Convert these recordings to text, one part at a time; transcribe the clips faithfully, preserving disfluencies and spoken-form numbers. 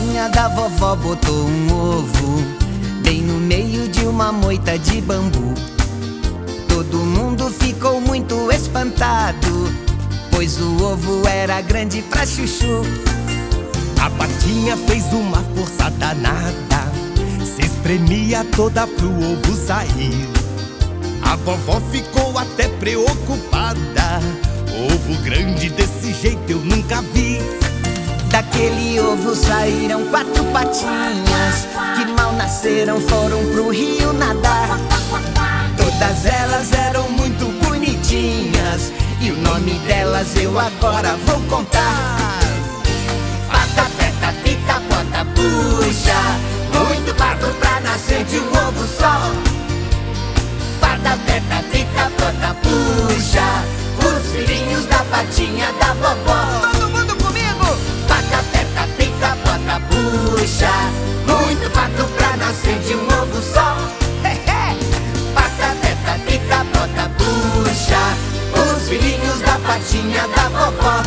patinha da vovó botou um ovo bem no meio de uma moita de bambu. Todo mundo ficou muito espantado, pois o ovo era grande pra chuchu. A patinha fez uma força danada, se espremia toda pro ovo sair. A vovó ficou até preocupada, ovo grande desse jeito eu nunca vi. Daquele ovo saíram quatro patinhas, que mal nasceram foram pro rio nadar. Todas elas eram muito bonitinhas, e o nome delas eu agora vou contar. Pata, peta, pita, bota, puxa, muito pato pra nascer de um ovo só. Pata, peta, pita, bota, puxa, os filhinhos da patinha da vovó. Todo mundo comigo! Pata, peta, pita, bota, puxa, muito pato pra nascer de um ovo só. Pata, peta, pita, bota, puxa, os filhinhos da patinha da vovó.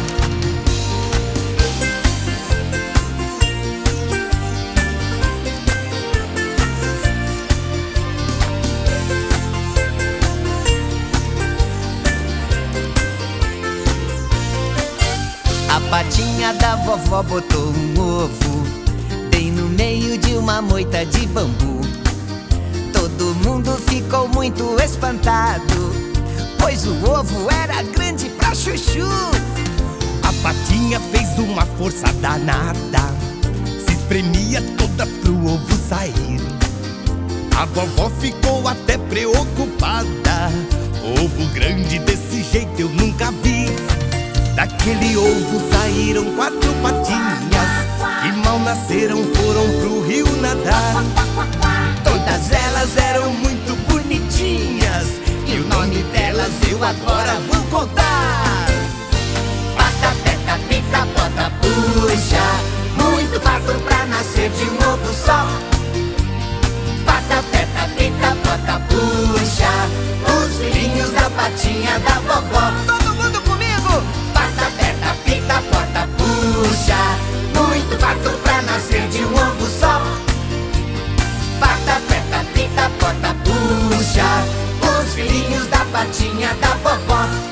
A patinha da vovó botou um ovo bem no meio de uma moita de bambu. Todo mundo ficou muito espantado, pois o ovo era grande pra chuchu. A patinha fez uma força danada, se espremia toda pro ovo sair. A vovó ficou até preocupada, ovo grande desse jeito eu nunca vi. Daquele ovo saíram quatro patinhas, que mal nasceram foram pro rio nadar. Todas elas eram muito bonitinhas, e o nome delas eu agora vou contar. Pata, peta, pita, bota, puxa, muito pato pra nascer de um ovo só. Pata, peta, pita, bota, puxa, os filhinhos da patinha da vovó. Todo mundo comigo! Pata, peta, pita, bota, puxa, muito pato pra nascer de um ovo só. Pata, peta, pita, bota, puxa, os filhinhos da patinha da vovó.